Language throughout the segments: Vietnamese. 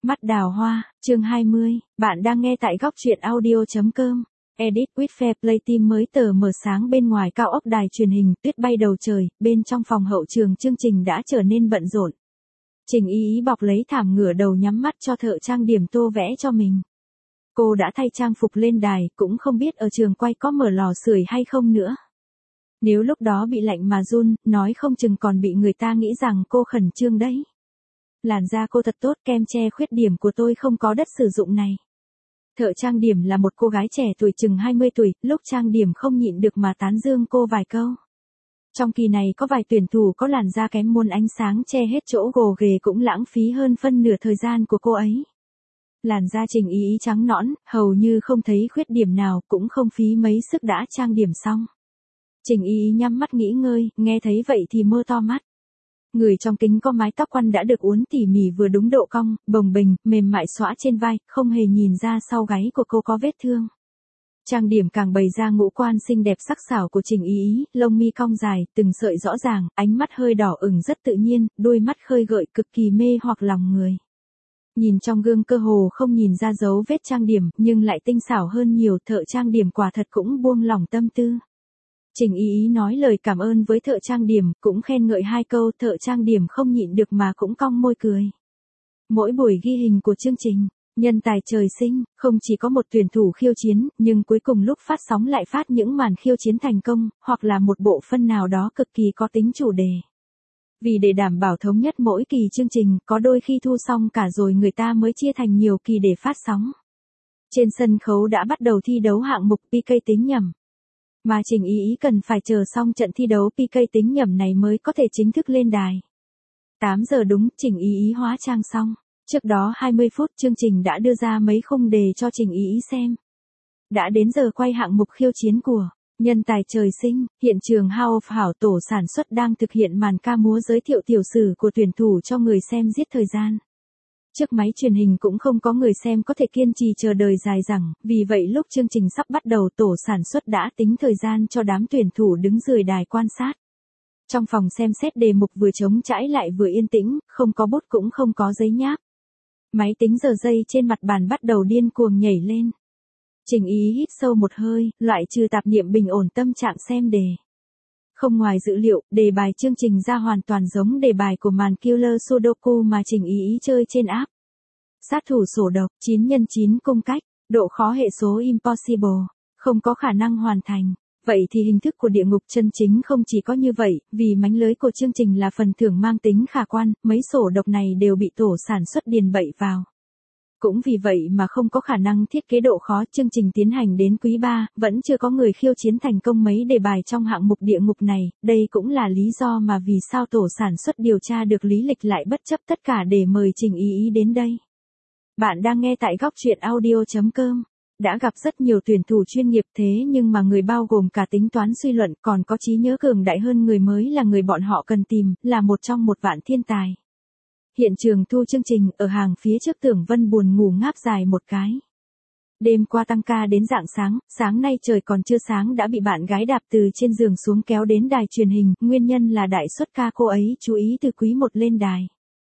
Mắt đào hoa, chương 20, bạn đang nghe tại góc truyện audio.com. Edit with Fair Play Team mới tờ mờ sáng bên ngoài cao ốc đài truyền hình, tuyết bay đầu trời, bên trong phòng hậu trường chương trình đã trở nên bận rộn. Trình Ý Ý bọc lấy thảm ngửa đầu nhắm mắt cho thợ trang điểm tô vẽ cho mình. Cô đã thay trang phục lên đài, cũng không biết ở trường quay có mở lò sưởi hay không nữa. Nếu lúc đó bị lạnh mà run, nói không chừng còn bị người ta nghĩ rằng cô khẩn trương đấy. Làn da cô thật tốt, kem che khuyết điểm của tôi không có đất sử dụng này. Thợ trang điểm là một cô gái trẻ tuổi chừng 20 tuổi, lúc trang điểm không nhịn được mà tán dương cô vài câu. Trong kỳ này có vài tuyển thủ có làn da kém muôn ánh sáng che hết chỗ gồ ghề cũng lãng phí hơn phân nửa thời gian của cô ấy. Làn da Trình Ý Ý trắng nõn, hầu như không thấy khuyết điểm nào, cũng không phí mấy sức đã trang điểm xong. Trình Ý Ý nhắm mắt nghỉ ngơi, nghe thấy vậy thì mơ to mắt. Người trong kính có mái tóc quăn đã được uốn tỉ mỉ vừa đúng độ cong, bồng bềnh, mềm mại xõa trên vai, không hề nhìn ra sau gáy của cô có vết thương. Trang điểm càng bày ra ngũ quan xinh đẹp sắc sảo của Trình Ý Ý, lông mi cong dài, từng sợi rõ ràng, ánh mắt hơi đỏ ửng rất tự nhiên, đôi mắt khơi gợi cực kỳ mê hoặc lòng người. Nhìn trong gương cơ hồ không nhìn ra dấu vết trang điểm, nhưng lại tinh xảo hơn nhiều, thợ trang điểm quả thật cũng buông lỏng tâm tư. Trình Ý Ý nói lời cảm ơn với thợ trang điểm, cũng khen ngợi hai câu, thợ trang điểm không nhịn được mà cũng cong môi cười. Mỗi buổi ghi hình của chương trình, nhân tài trời sinh, không chỉ có một tuyển thủ khiêu chiến, nhưng cuối cùng lúc phát sóng lại phát những màn khiêu chiến thành công, hoặc là một bộ phân nào đó cực kỳ có tính chủ đề. Vì để đảm bảo thống nhất mỗi kỳ chương trình, có đôi khi thu xong cả rồi người ta mới chia thành nhiều kỳ để phát sóng. Trên sân khấu đã bắt đầu thi đấu hạng mục PK tính nhẩm. Mà Trình Ý Ý cần phải chờ xong trận thi đấu PK tính nhẩm này mới có thể chính thức lên đài. 8 giờ đúng, Trình Ý Ý hóa trang xong. Trước đó 20 phút chương trình đã đưa ra mấy khung đề cho Trình Ý Ý xem. Đã đến giờ quay hạng mục khiêu chiến của nhân tài trời sinh, hiện trường House of Hảo tổ sản xuất đang thực hiện màn ca múa giới thiệu tiểu sử của tuyển thủ cho người xem giết thời gian. Trước máy truyền hình cũng không có người xem có thể kiên trì chờ đợi dài dẳng, vì vậy lúc chương trình sắp bắt đầu tổ sản xuất đã tính thời gian cho đám tuyển thủ đứng dưới đài quan sát. Trong phòng xem xét đề mục vừa trống trải lại vừa yên tĩnh, không có bút cũng không có giấy nháp. Máy tính giờ giây trên mặt bàn bắt đầu điên cuồng nhảy lên. Trình Ý hít sâu một hơi, loại trừ tạp niệm bình ổn tâm trạng xem đề. Không ngoài dữ liệu, đề bài chương trình ra hoàn toàn giống đề bài của màn Killer Sudoku mà Trình Ý Ý chơi trên app. Sát thủ sổ độc, 9x9 cung cách, độ khó hệ số impossible, không có khả năng hoàn thành. Vậy thì hình thức của địa ngục chân chính không chỉ có như vậy, vì mánh lưới của chương trình là phần thưởng mang tính khả quan, mấy sổ độc này đều bị tổ sản xuất điền bậy vào. Cũng vì vậy mà không có khả năng thiết kế độ khó, chương trình tiến hành đến quý 3, vẫn chưa có người khiêu chiến thành công mấy đề bài trong hạng mục địa ngục này, đây cũng là lý do mà vì sao tổ sản xuất điều tra được lý lịch lại bất chấp tất cả để mời Trình Ý Ý đến đây. Bạn đang nghe tại góc truyện audio.com. Đã gặp rất nhiều tuyển thủ chuyên nghiệp thế nhưng mà người bao gồm cả tính toán suy luận còn có trí nhớ cường đại hơn người mới là người bọn họ cần tìm, là một trong một vạn thiên tài. Hiện trường thu chương trình, ở hàng phía trước Tưởng Vân buồn ngủ ngáp dài một cái. Đêm qua tăng ca đến rạng sáng, sáng nay trời còn chưa sáng đã bị bạn gái đạp từ trên giường xuống kéo đến đài truyền hình, nguyên nhân là đại xuất ca cô ấy chú ý từ quý 1 lên đài.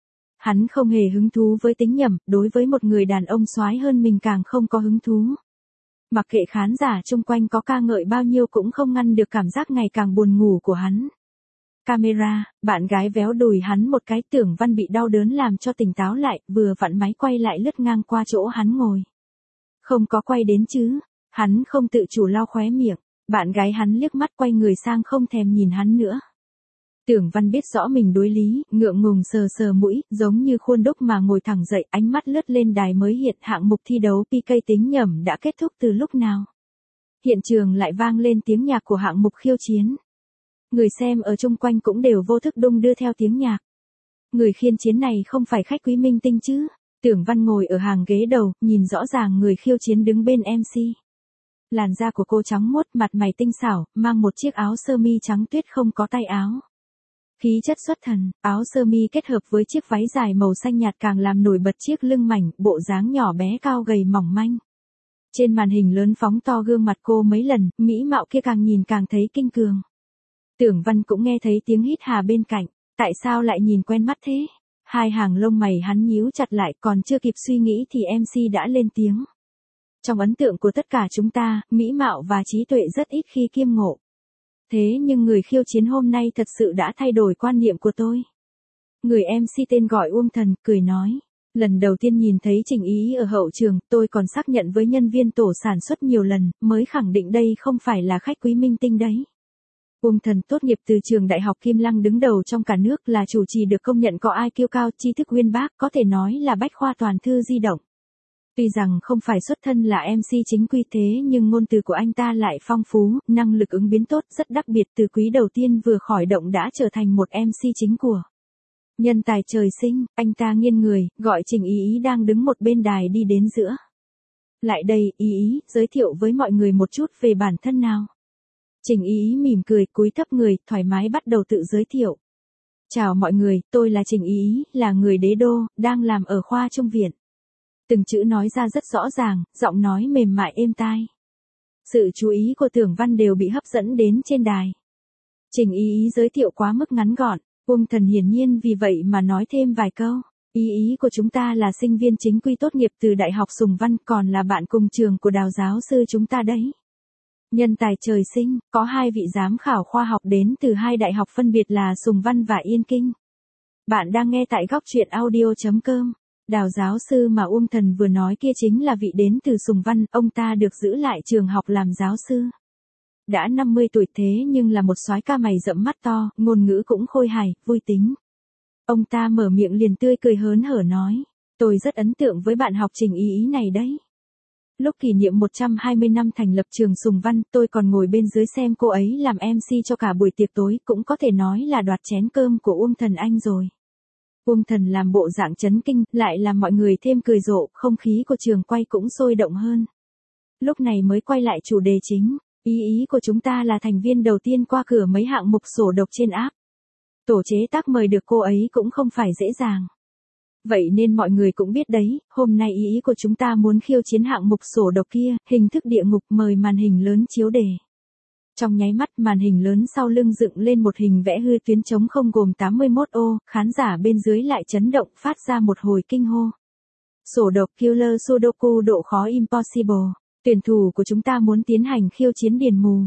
Hắn không hề hứng thú với tính nhẩm, đối với một người đàn ông soái hơn mình càng không có hứng thú. Mặc kệ khán giả chung quanh có ca ngợi bao nhiêu cũng không ngăn được cảm giác ngày càng buồn ngủ của hắn. Camera, bạn gái véo đùi hắn một cái, Tưởng Văn bị đau đớn làm cho tỉnh táo lại, vừa vặn máy quay lại lướt ngang qua chỗ hắn ngồi. Không có quay đến chứ, hắn không tự chủ lau khóe miệng, bạn gái hắn liếc mắt quay người sang không thèm nhìn hắn nữa. Tưởng Văn biết rõ mình đối lý, ngượng ngùng sờ sờ mũi, giống như khuôn đúc mà ngồi thẳng dậy, ánh mắt lướt lên đài mới hiện hạng mục thi đấu PK tính nhẩm đã kết thúc từ lúc nào. Hiện trường lại vang lên tiếng nhạc của hạng mục khiêu chiến. Người xem ở chung quanh cũng đều vô thức đung đưa theo tiếng nhạc. Người khiêu chiến này không phải khách quý minh tinh chứ? Tưởng Văn ngồi ở hàng ghế đầu, nhìn rõ ràng người khiêu chiến đứng bên MC. Làn da của cô trắng muốt, mặt mày tinh xảo, mang một chiếc áo sơ mi trắng tuyết không có tay áo. Khí chất xuất thần, áo sơ mi kết hợp với chiếc váy dài màu xanh nhạt càng làm nổi bật chiếc lưng mảnh, bộ dáng nhỏ bé cao gầy mỏng manh. Trên màn hình lớn phóng to gương mặt cô mấy lần, mỹ mạo kia càng nhìn càng thấy kinh cường. Tưởng Văn cũng nghe thấy tiếng hít hà bên cạnh, tại sao lại nhìn quen mắt thế? Hai hàng lông mày hắn nhíu chặt lại, còn chưa kịp suy nghĩ thì MC đã lên tiếng. Trong ấn tượng của tất cả chúng ta, mỹ mạo và trí tuệ rất ít khi kiêm ngộ. Thế nhưng người khiêu chiến hôm nay thật sự đã thay đổi quan niệm của tôi. Người MC tên gọi Uông Thần, cười nói. Lần đầu tiên nhìn thấy Trình Ý ở hậu trường, tôi còn xác nhận với nhân viên tổ sản xuất nhiều lần, mới khẳng định đây không phải là khách quý minh tinh đấy. Uông Thần tốt nghiệp từ trường Đại học Kim Lăng, đứng đầu trong cả nước, là chủ trì được công nhận có IQ cao, tri thức uyên bác, có thể nói là bách khoa toàn thư di động. Tuy rằng không phải xuất thân là MC chính quy thế nhưng ngôn từ của anh ta lại phong phú, năng lực ứng biến tốt, rất đặc biệt, từ quý đầu tiên vừa khỏi động đã trở thành một MC chính của. Nhân tài trời sinh, anh ta nghiêng người, gọi Trình Ý đang đứng một bên đài đi đến giữa. Lại đây, Ý, giới thiệu với mọi người một chút về bản thân nào. Trình Ý mỉm cười, cúi thấp người, thoải mái bắt đầu tự giới thiệu. Chào mọi người, tôi là Trình Ý, là người Đế Đô, đang làm ở khoa Trung viện. Từng chữ nói ra rất rõ ràng, giọng nói mềm mại êm tai. Sự chú ý của Tưởng Văn đều bị hấp dẫn đến trên đài. Trình Ý giới thiệu quá mức ngắn gọn, Uông Thần hiển nhiên vì vậy mà nói thêm vài câu. Ý của chúng ta là sinh viên chính quy tốt nghiệp từ Đại học Sùng Văn, còn là bạn cùng trường của Đào giáo sư chúng ta đấy. Nhân tài trời sinh, có hai vị giám khảo khoa học đến từ hai đại học phân biệt là Sùng Văn và Yên Kinh. Bạn đang nghe tại góc truyện audio.com. Đào giáo sư mà Uông Thần vừa nói kia chính là vị đến từ Sùng Văn, ông ta được giữ lại trường học làm giáo sư. Đã 50 tuổi thế nhưng là một soái ca mày rậm mắt to, ngôn ngữ cũng khôi hài, vui tính. Ông ta mở miệng liền tươi cười hớn hở nói, tôi rất ấn tượng với bạn học Trình Ý này đấy. Lúc kỷ niệm 120 năm thành lập trường Sùng Văn, tôi còn ngồi bên dưới xem cô ấy làm MC cho cả buổi tiệc tối, cũng có thể nói là đoạt chén cơm của Uông Thần anh rồi. Uông Thần làm bộ dạng chấn kinh, lại làm mọi người thêm cười rộ, không khí của trường quay cũng sôi động hơn. Lúc này mới quay lại chủ đề chính, ý của chúng ta là thành viên đầu tiên qua cửa mấy hạng mục sổ độc trên app. Tổ chế tác mời được cô ấy cũng không phải dễ dàng. Vậy nên mọi người cũng biết đấy, hôm nay ý của chúng ta muốn khiêu chiến hạng mục sổ độc kia, hình thức địa ngục, mời màn hình lớn chiếu đề. Trong nháy mắt màn hình lớn sau lưng dựng lên một hình vẽ hư tuyến trống không gồm 81 ô, khán giả bên dưới lại chấn động phát ra một hồi kinh hô. Sổ độc Killer Sudoku độ khó Impossible, tuyển thủ của chúng ta muốn tiến hành khiêu chiến điền mù.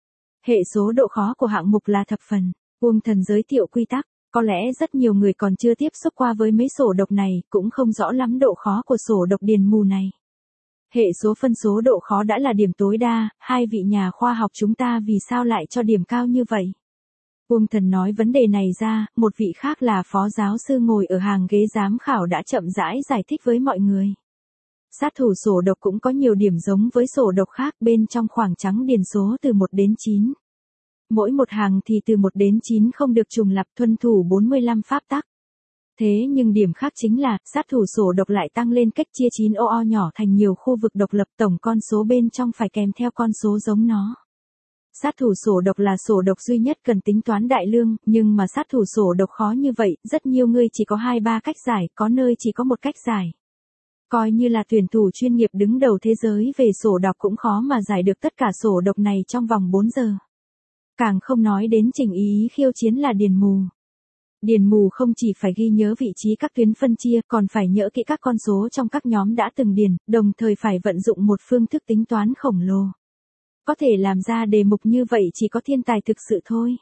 Hệ số độ khó của hạng mục là thập phần. Uông Thần giới thiệu quy tắc, có lẽ rất nhiều người còn chưa tiếp xúc qua với mấy sổ độc này, cũng không rõ lắm độ khó của sổ độc điền mù này. Hệ số phân số độ khó đã là điểm tối đa, hai vị nhà khoa học chúng ta vì sao lại cho điểm cao như vậy? Uông Thần nói vấn đề này ra, một vị khác là phó giáo sư ngồi ở hàng ghế giám khảo đã chậm rãi giải thích với mọi người. Sát thủ sổ độc cũng có nhiều điểm giống với sổ độc khác, bên trong khoảng trắng điền số từ 1 đến 9. Mỗi một hàng thì từ 1 đến 9 không được trùng lặp, tuân thủ 45 pháp tắc. Thế nhưng điểm khác chính là, sát thủ sổ độc lại tăng lên cách chia 9 ô nhỏ thành nhiều khu vực độc lập, tổng con số bên trong phải kèm theo con số giống nó. Sát thủ sổ độc là sổ độc duy nhất cần tính toán đại lương, nhưng mà sát thủ sổ độc khó như vậy, rất nhiều người chỉ có 2-3 cách giải, có nơi chỉ có một cách giải. Coi như là tuyển thủ chuyên nghiệp đứng đầu thế giới về sổ độc cũng khó mà giải được tất cả sổ độc này trong vòng 4 giờ. Càng không nói đến Trình Ý khiêu chiến là điền mù. Điền mù không chỉ phải ghi nhớ vị trí các tuyến phân chia, còn phải nhớ kỹ các con số trong các nhóm đã từng điền, đồng thời phải vận dụng một phương thức tính toán khổng lồ. Có thể làm ra đề mục như vậy chỉ có thiên tài thực sự thôi.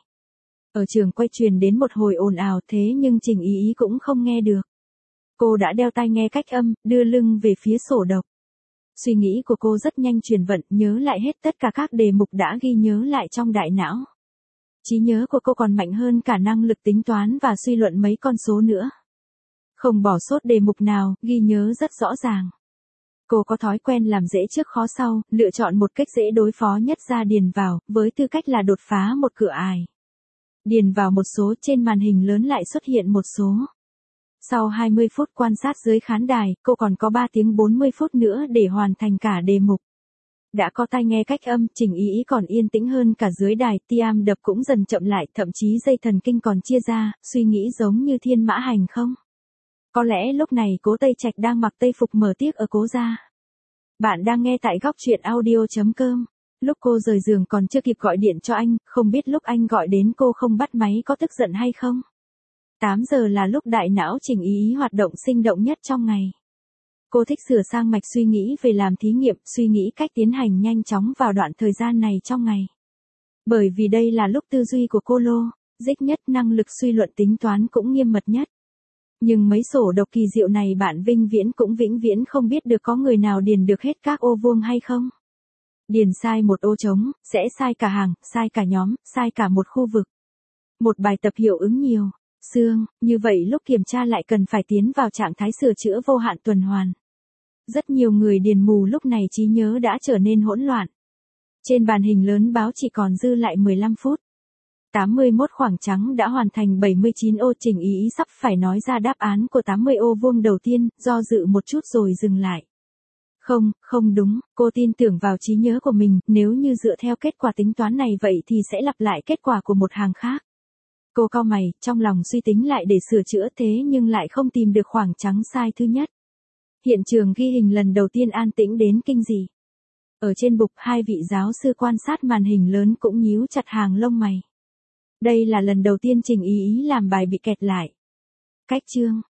Ở trường quay truyền đến một hồi ồn ào, thế nhưng Trình Ý cũng không nghe được. Cô đã đeo tai nghe cách âm, đưa lưng về phía sổ độc. Suy nghĩ của cô rất nhanh chuyển vận, nhớ lại hết tất cả các đề mục đã ghi nhớ lại trong đại não. Trí nhớ của cô còn mạnh hơn cả năng lực tính toán và suy luận mấy con số nữa. Không bỏ sót đề mục nào, ghi nhớ rất rõ ràng. Cô có thói quen làm dễ trước khó sau, lựa chọn một cách dễ đối phó nhất ra điền vào, với tư cách là đột phá một cửa ải. Điền vào một số, trên màn hình lớn lại xuất hiện một số. Sau 20 phút quan sát dưới khán đài, cô còn có 3 tiếng 40 phút nữa để hoàn thành cả đề mục. Đã có tai nghe cách âm, Trình Ý còn yên tĩnh hơn cả dưới đài, tim đập cũng dần chậm lại, thậm chí dây thần kinh còn chia ra, suy nghĩ giống như thiên mã hành không? Có lẽ lúc này Cố Tây Trạch đang mặc tây phục mở tiếc ở Cố gia. Bạn đang nghe tại góc truyện audio.com. Lúc cô rời giường còn chưa kịp gọi điện cho anh, không biết lúc anh gọi đến cô không bắt máy có tức giận hay không? 8 giờ là lúc đại não Trình Ý hoạt động sinh động nhất trong ngày. Cô thích sửa sang mạch suy nghĩ về làm thí nghiệm, suy nghĩ cách tiến hành nhanh chóng vào đoạn thời gian này trong ngày. Bởi vì đây là lúc tư duy của cô logic nhất, năng lực suy luận tính toán cũng nghiêm mật nhất. Nhưng mấy sổ độc kỳ diệu này bạn vĩnh viễn không biết được có người nào điền được hết các ô vuông hay không. Điền sai một ô trống, sẽ sai cả hàng, sai cả nhóm, sai cả một khu vực. Một bài tập hiệu ứng nhiều, xương, như vậy lúc kiểm tra lại cần phải tiến vào trạng thái sửa chữa vô hạn tuần hoàn. Rất nhiều người điền mù lúc này trí nhớ đã trở nên hỗn loạn. Trên màn hình lớn báo chỉ còn dư lại 15 phút. 81 khoảng trắng đã hoàn thành 79 ô. Trình Ý sắp phải nói ra đáp án của 80 ô vuông đầu tiên, do dự một chút rồi dừng lại. Không đúng, cô tin tưởng vào trí nhớ của mình, nếu như dựa theo kết quả tính toán này vậy thì sẽ lặp lại kết quả của một hàng khác. Cô cau mày, trong lòng suy tính lại để sửa chữa thế nhưng lại không tìm được khoảng trắng sai thứ nhất. Hiện trường ghi hình lần đầu tiên an tĩnh đến kinh dị. Ở trên bục, hai vị giáo sư quan sát màn hình lớn cũng nhíu chặt hàng lông mày. Đây là lần đầu tiên Trình Ý làm bài bị kẹt lại. Cách chương